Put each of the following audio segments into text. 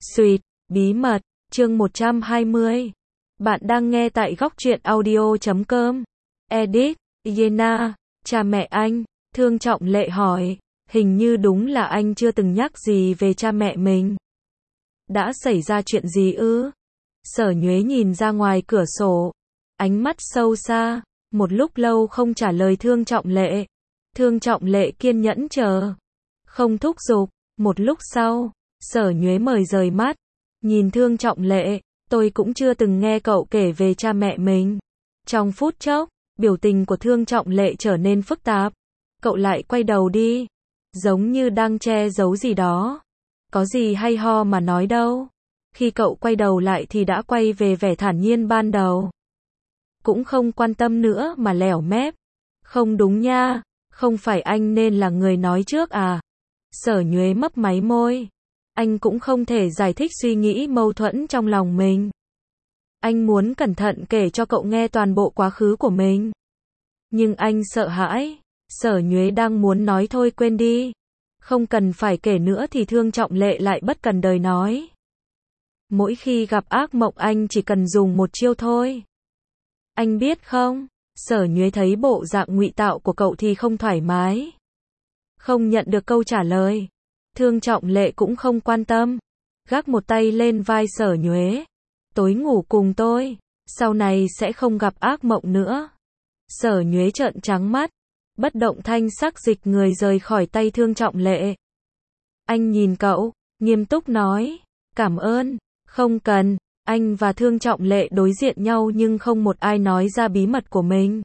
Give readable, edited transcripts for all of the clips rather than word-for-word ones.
Sweet, bí mật, chương 120. Bạn đang nghe tại góc truyện audio.com. Edit, Yena, cha mẹ anh, Thương Trọng Lệ hỏi, hình như đúng là anh chưa từng nhắc gì về cha mẹ mình. Đã xảy ra chuyện gì ư? Sở Nhuế nhìn ra ngoài cửa sổ, ánh mắt sâu xa, một lúc lâu không trả lời Thương Trọng Lệ. Thương Trọng Lệ kiên nhẫn chờ, không thúc giục. Một lúc sau, Sở Nhuế mời rời mắt, nhìn Thương Trọng Lệ, tôi cũng chưa từng nghe cậu kể về cha mẹ mình. Trong phút chốc, biểu tình của Thương Trọng Lệ trở nên phức tạp. Cậu lại quay đầu đi, giống như đang che giấu gì đó. Có gì hay ho mà nói đâu. Khi cậu quay đầu lại thì đã quay về vẻ thản nhiên ban đầu. Cũng không quan tâm nữa mà lẻo mép. Không đúng nha, không phải anh nên là người nói trước à? Sở Nhuế mấp máy môi. Anh cũng không thể giải thích suy nghĩ mâu thuẫn trong lòng mình. Anh muốn cẩn thận kể cho cậu nghe toàn bộ quá khứ của mình. Nhưng anh sợ hãi. Sở Nhuế đang muốn nói thôi quên đi. Không cần phải kể nữa thì Thương Trọng Lệ lại bất cần đời nói. Mỗi khi gặp ác mộng anh chỉ cần dùng một chiêu thôi. Anh biết không? Sở Nhuế thấy bộ dạng ngụy tạo của cậu thì không thoải mái. Không nhận được câu trả lời. Thương Trọng Lệ cũng không quan tâm. Gác một tay lên vai Sở Nhuế. Tối ngủ cùng tôi. Sau này sẽ không gặp ác mộng nữa. Sở Nhuế trợn trắng mắt. Bất động thanh sắc dịch người rời khỏi tay Thương Trọng Lệ. Anh nhìn cậu, nghiêm túc nói. Cảm ơn. Không cần. Anh và Thương Trọng Lệ đối diện nhau nhưng không một ai nói ra bí mật của mình.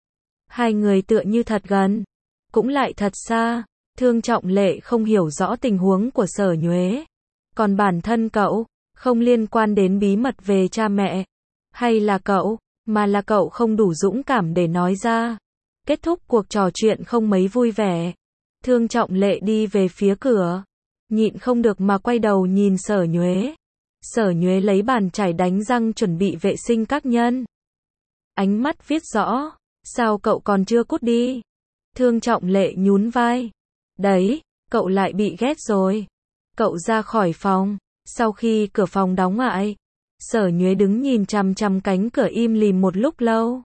Hai người tựa như thật gần, cũng lại thật xa. Thương Trọng Lệ không hiểu rõ tình huống của Sở Nhuế. Còn bản thân cậu, không liên quan đến bí mật về cha mẹ. Hay là cậu, mà là cậu không đủ dũng cảm để nói ra. Kết thúc cuộc trò chuyện không mấy vui vẻ. Thương Trọng Lệ đi về phía cửa. Nhịn không được mà quay đầu nhìn Sở Nhuế. Sở Nhuế lấy bàn chải đánh răng chuẩn bị vệ sinh các nhân. Ánh mắt viết rõ. Sao cậu còn chưa cút đi? Thương Trọng Lệ nhún vai. Đấy, cậu lại bị ghét rồi. Cậu ra khỏi phòng. Sau khi cửa phòng đóng lại, Sở Nhuế đứng nhìn chằm chằm cánh cửa im lìm một lúc lâu.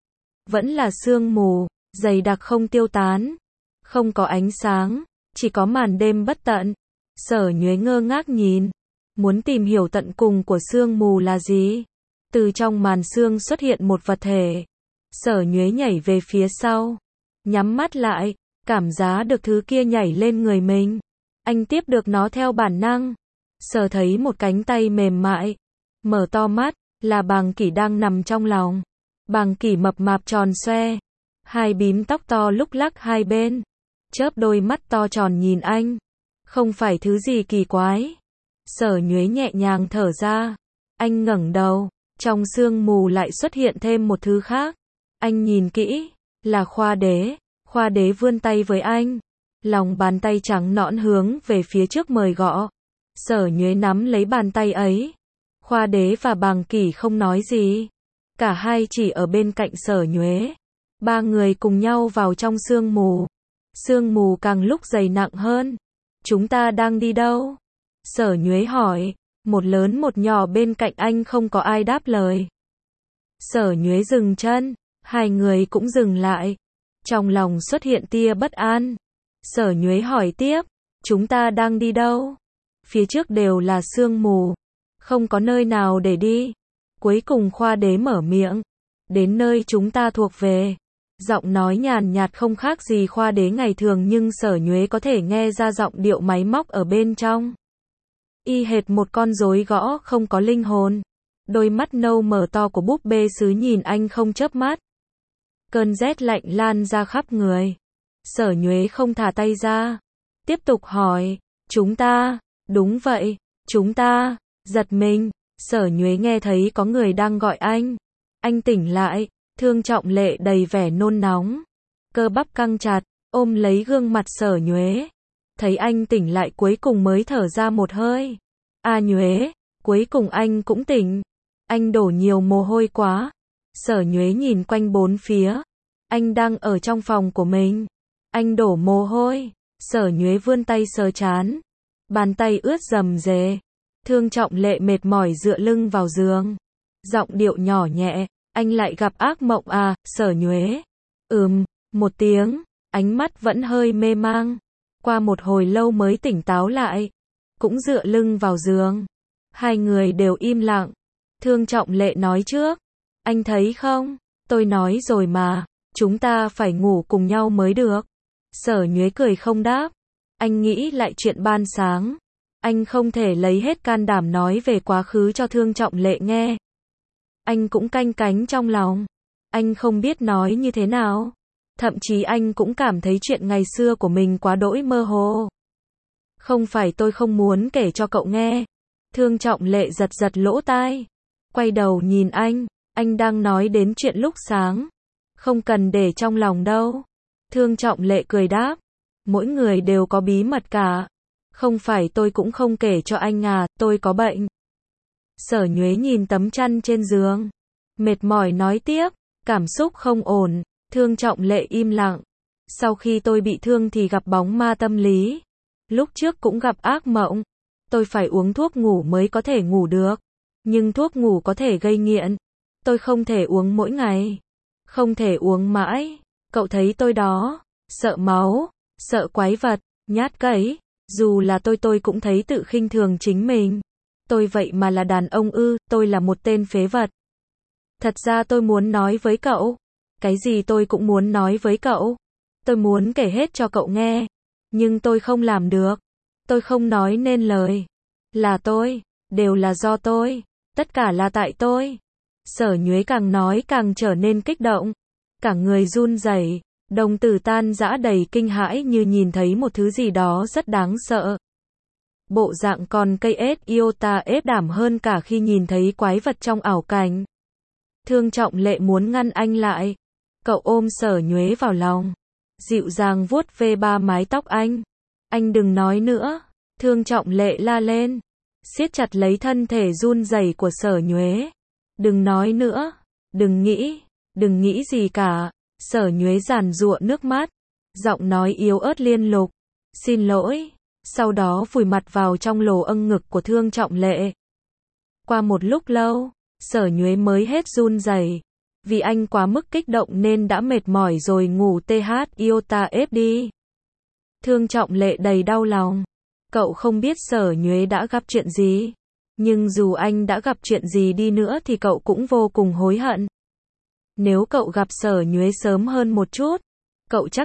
Vẫn là sương mù, dày đặc không tiêu tán. Không có ánh sáng, chỉ có màn đêm bất tận. Sở Nhuế ngơ ngác nhìn. Muốn tìm hiểu tận cùng của sương mù là gì? Từ trong màn sương xuất hiện một vật thể. Sở Nhuế nhảy về phía sau. Nhắm mắt lại. Cảm giác được thứ kia nhảy lên người mình. Anh tiếp được nó theo bản năng. Sở thấy một cánh tay mềm mại. Mở to mắt, là Bàng Kỷ đang nằm trong lòng. Bàng Kỷ mập mạp tròn xoe. Hai bím tóc to lúc lắc hai bên. Chớp đôi mắt to tròn nhìn anh. Không phải thứ gì kỳ quái. Sở Nhuế nhẹ nhàng thở ra. Anh ngẩng đầu. Trong sương mù lại xuất hiện thêm một thứ khác. Anh nhìn kỹ. Là Khoa Đế. Khoa Đế vươn tay với anh. Lòng bàn tay trắng nõn hướng về phía trước mời gõ. Sở Nhuế nắm lấy bàn tay ấy. Khoa Đế và Bàng Kỷ không nói gì. Cả hai chỉ ở bên cạnh Sở Nhuế. Ba người cùng nhau vào trong sương mù. Sương mù càng lúc dày nặng hơn. Chúng ta đang đi đâu? Sở Nhuế hỏi. Một lớn một nhỏ bên cạnh anh không có ai đáp lời. Sở Nhuế dừng chân. Hai người cũng dừng lại. Trong lòng xuất hiện tia bất an. Sở Nhuế hỏi tiếp. Chúng ta đang đi đâu? Phía trước đều là sương mù. Không có nơi nào để đi. Cuối cùng Khoa Đế mở miệng. Đến nơi chúng ta thuộc về. Giọng nói nhàn nhạt không khác gì Khoa Đế ngày thường nhưng Sở Nhuế có thể nghe ra giọng điệu máy móc ở bên trong. Y hệt một con rối gõ không có linh hồn. Đôi mắt nâu mở to của búp bê sứ nhìn anh không chớp mắt. Cơn rét lạnh lan ra khắp người. Sở Nhuế không thả tay ra. Tiếp tục hỏi. Chúng ta. Đúng vậy. Chúng ta. Giật mình. Sở Nhuế nghe thấy có người đang gọi anh. Anh tỉnh lại. Thương Trọng Lệ đầy vẻ nôn nóng. Cơ bắp căng chặt. Ôm lấy gương mặt Sở Nhuế. Thấy anh tỉnh lại cuối cùng mới thở ra một hơi. À Nhuế. Cuối cùng anh cũng tỉnh. Anh đổ nhiều mồ hôi quá. Sở Nhuế nhìn quanh bốn phía. Anh đang ở trong phòng của mình. Anh đổ mồ hôi. Sở Nhuế vươn tay sờ trán. Bàn tay ướt rầm rề. Thương Trọng Lệ mệt mỏi dựa lưng vào giường. Giọng điệu nhỏ nhẹ, anh lại gặp ác mộng à, Sở Nhuế. Một tiếng, ánh mắt vẫn hơi mê mang. Qua một hồi lâu mới tỉnh táo lại. Cũng dựa lưng vào giường. Hai người đều im lặng. Thương Trọng Lệ nói trước. Anh thấy không, tôi nói rồi mà, chúng ta phải ngủ cùng nhau mới được. Sở Nhuế cười không đáp. Anh nghĩ lại chuyện ban sáng. Anh không thể lấy hết can đảm nói về quá khứ cho Thương Trọng Lệ nghe. Anh cũng canh cánh trong lòng. Anh không biết nói như thế nào. Thậm chí anh cũng cảm thấy chuyện ngày xưa của mình quá đỗi mơ hồ. Không phải tôi không muốn kể cho cậu nghe. Thương Trọng Lệ giật giật lỗ tai. Quay đầu nhìn anh đang nói đến chuyện lúc sáng. Không cần để trong lòng đâu. Thương Trọng Lệ cười đáp. Mỗi người đều có bí mật cả. Không phải tôi cũng không kể cho anh à, tôi có bệnh. Sở Nhuế nhìn tấm chăn trên giường. Mệt mỏi nói tiếp, cảm xúc không ổn. Thương Trọng Lệ im lặng. Sau khi tôi bị thương thì gặp bóng ma tâm lý. Lúc trước cũng gặp ác mộng. Tôi phải uống thuốc ngủ mới có thể ngủ được. Nhưng thuốc ngủ có thể gây nghiện. Tôi không thể uống mỗi ngày. Không thể uống mãi. Cậu thấy tôi đó. Sợ máu. Sợ quái vật. Nhát gẫy. Dù là tôi cũng thấy tự khinh thường chính mình. Tôi vậy mà là đàn ông ư, tôi là một tên phế vật. Thật ra tôi muốn nói với cậu. Cái gì tôi cũng muốn nói với cậu. Tôi muốn kể hết cho cậu nghe. Nhưng tôi không làm được. Tôi không nói nên lời. Là tôi. Đều là do tôi. Tất cả là tại tôi. Sở Nhuế càng nói càng trở nên kích động. Cả người run rẩy, đồng tử tan rã đầy kinh hãi như nhìn thấy một thứ gì đó rất đáng sợ. Bộ dạng con cây ếch iota ép đảm hơn cả khi nhìn thấy quái vật trong ảo cảnh. Thương Trọng Lệ muốn ngăn anh lại. Cậu ôm Sở Nhuế vào lòng. Dịu dàng vuốt ve ba mái tóc anh. Anh đừng nói nữa. Thương Trọng Lệ la lên. Siết chặt lấy thân thể run rẩy của Sở Nhuế. Đừng nói nữa. Đừng nghĩ gì cả. Sở Nhuế giàn giụa nước mắt. Giọng nói yếu ớt liên lục. Xin lỗi. Sau đó vùi mặt vào trong lồ âng ngực của Thương Trọng Lệ. Qua một lúc lâu, Sở Nhuế mới hết run rẩy. Vì anh quá mức kích động nên đã mệt mỏi rồi ngủ TH iota ép đi. Thương Trọng Lệ đầy đau lòng. Cậu không biết Sở Nhuế đã gặp chuyện gì. Nhưng dù anh đã gặp chuyện gì đi nữa thì cậu cũng vô cùng hối hận. Nếu cậu gặp Sở Nhuế sớm hơn một chút, cậu chắc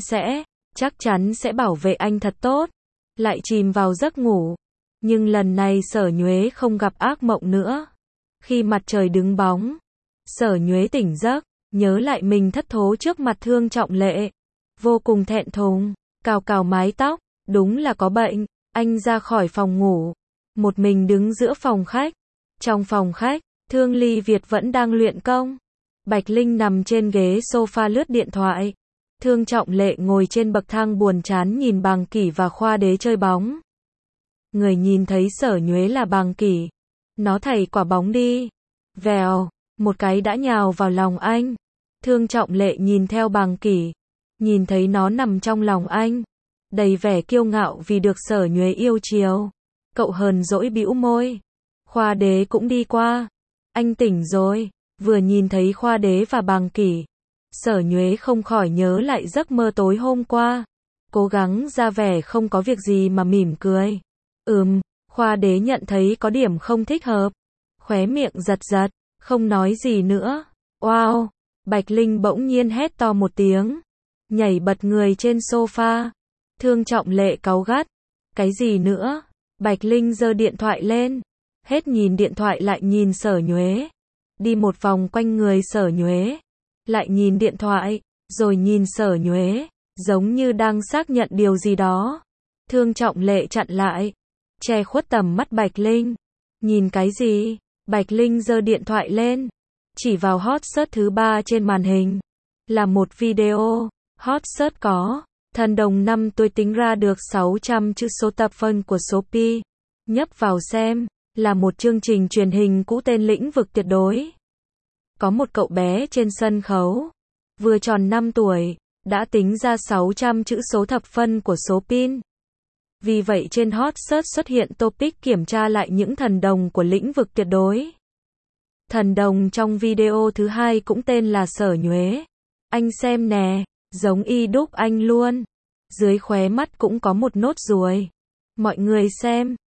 chắn sẽ bảo vệ anh thật tốt. Lại chìm vào giấc ngủ. Nhưng lần này Sở Nhuế không gặp ác mộng nữa. Khi mặt trời đứng bóng, Sở Nhuế tỉnh giấc, nhớ lại mình thất thố trước mặt Thương Trọng Lệ. Vô cùng thẹn thùng, cào mái tóc, đúng là có bệnh. Anh ra khỏi phòng ngủ, một mình đứng giữa phòng khách. Trong phòng khách, Thương Ly Việt vẫn đang luyện công. Bạch Linh nằm trên ghế sofa lướt điện thoại. Thương Trọng Lệ ngồi trên bậc thang buồn chán nhìn Bàng Kỷ và Khoa Đế chơi bóng. Người nhìn thấy Sở Nhuế là Bàng Kỷ. Nó thảy quả bóng đi. Vèo, một cái đã nhào vào lòng anh. Thương Trọng Lệ nhìn theo Bàng Kỷ. Nhìn thấy nó nằm trong lòng anh. Đầy vẻ kiêu ngạo vì được Sở Nhuế yêu chiều. Cậu hờn dỗi bĩu môi. Khoa Đế cũng đi qua. Anh tỉnh rồi. Vừa nhìn thấy Khoa Đế và Bàng Kỷ, Sở Nhuế không khỏi nhớ lại giấc mơ tối hôm qua. Cố gắng ra vẻ không có việc gì mà mỉm cười. Khoa Đế nhận thấy có điểm không thích hợp. Khóe miệng giật giật, không nói gì nữa. Wow! Bạch Linh bỗng nhiên hét to một tiếng. Nhảy bật người trên sofa. Thương Trọng Lệ cáu gắt. Cái gì nữa? Bạch Linh giơ điện thoại lên. Hết nhìn điện thoại lại nhìn Sở Nhuế. Đi một vòng quanh người Sở Nhuế. Lại nhìn điện thoại, rồi nhìn Sở Nhuế, giống như đang xác nhận điều gì đó. Thương Trọng Lệ chặn lại, che khuất tầm mắt Bạch Linh. Nhìn cái gì? Bạch Linh giơ điện thoại lên, chỉ vào hot search thứ 3 trên màn hình. Là một video, hot search có, thần đồng 5 tuổi tính ra được 600 chữ số tập phân của số pi. Nhấp vào xem, là một chương trình truyền hình cũ tên Lĩnh vực tuyệt đối. Có một cậu bé trên sân khấu, vừa tròn 5 tuổi, đã tính ra 600 chữ số thập phân của số pin. Vì vậy trên hot search xuất hiện topic kiểm tra lại những thần đồng của lĩnh vực tuyệt đối. Thần đồng trong video thứ hai cũng tên là Sở Nhuế. Anh xem nè, giống y đúc anh luôn. Dưới khóe mắt cũng có một nốt ruồi. Mọi người xem,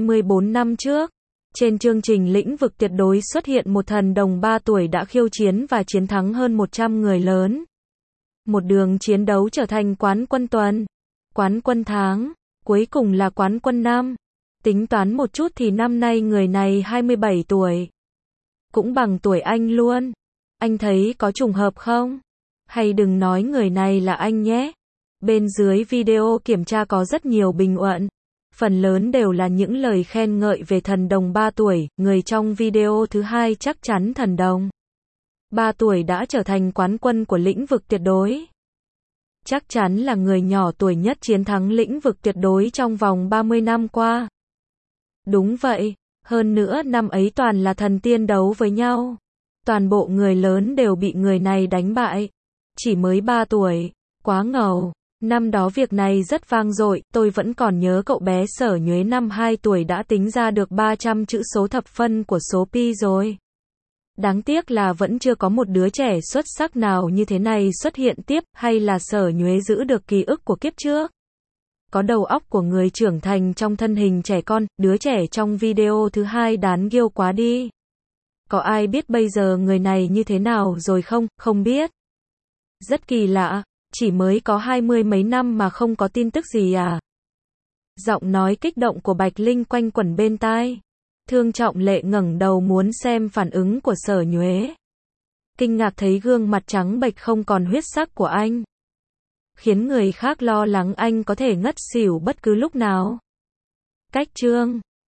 24 năm trước, trên chương trình lĩnh vực tuyệt đối xuất hiện một thần đồng 3 tuổi đã khiêu chiến và chiến thắng hơn 100 người lớn. Một đường chiến đấu trở thành quán quân tuần, quán quân tháng, cuối cùng là quán quân năm. Tính toán một chút thì năm nay người này 27 tuổi. Cũng bằng tuổi anh luôn. Anh thấy có trùng hợp không? Hay đừng nói người này là anh nhé. Bên dưới video kiểm tra có rất nhiều bình luận. Phần lớn đều là những lời khen ngợi về thần đồng 3 tuổi, người trong video thứ hai chắc chắn thần đồng 3 tuổi đã trở thành quán quân của lĩnh vực tuyệt đối. Chắc chắn là người nhỏ tuổi nhất chiến thắng lĩnh vực tuyệt đối trong vòng 30 năm qua. Đúng vậy, hơn nữa năm ấy toàn là thần tiên đấu với nhau. Toàn bộ người lớn đều bị người này đánh bại. Chỉ mới 3 tuổi, quá ngầu. Năm đó việc này rất vang dội, tôi vẫn còn nhớ cậu bé Sở Nhuế năm 2 tuổi đã tính ra được 300 chữ số thập phân của số pi rồi. Đáng tiếc là vẫn chưa có một đứa trẻ xuất sắc nào như thế này xuất hiện tiếp, hay là Sở Nhuế giữ được ký ức của kiếp trước. Có đầu óc của người trưởng thành trong thân hình trẻ con, đứa trẻ trong video thứ hai đáng yêu quá đi. Có ai biết bây giờ người này như thế nào rồi không? Không biết. Rất kỳ lạ. Chỉ mới có 20 mấy năm mà không có tin tức gì à? Giọng nói kích động của Bạch Linh quanh quẩn bên tai. Thương Trọng Lệ ngẩng đầu muốn xem phản ứng của Sở Nhuế. Kinh ngạc thấy gương mặt trắng bệch không còn huyết sắc của anh. Khiến người khác lo lắng anh có thể ngất xỉu bất cứ lúc nào. Cách chương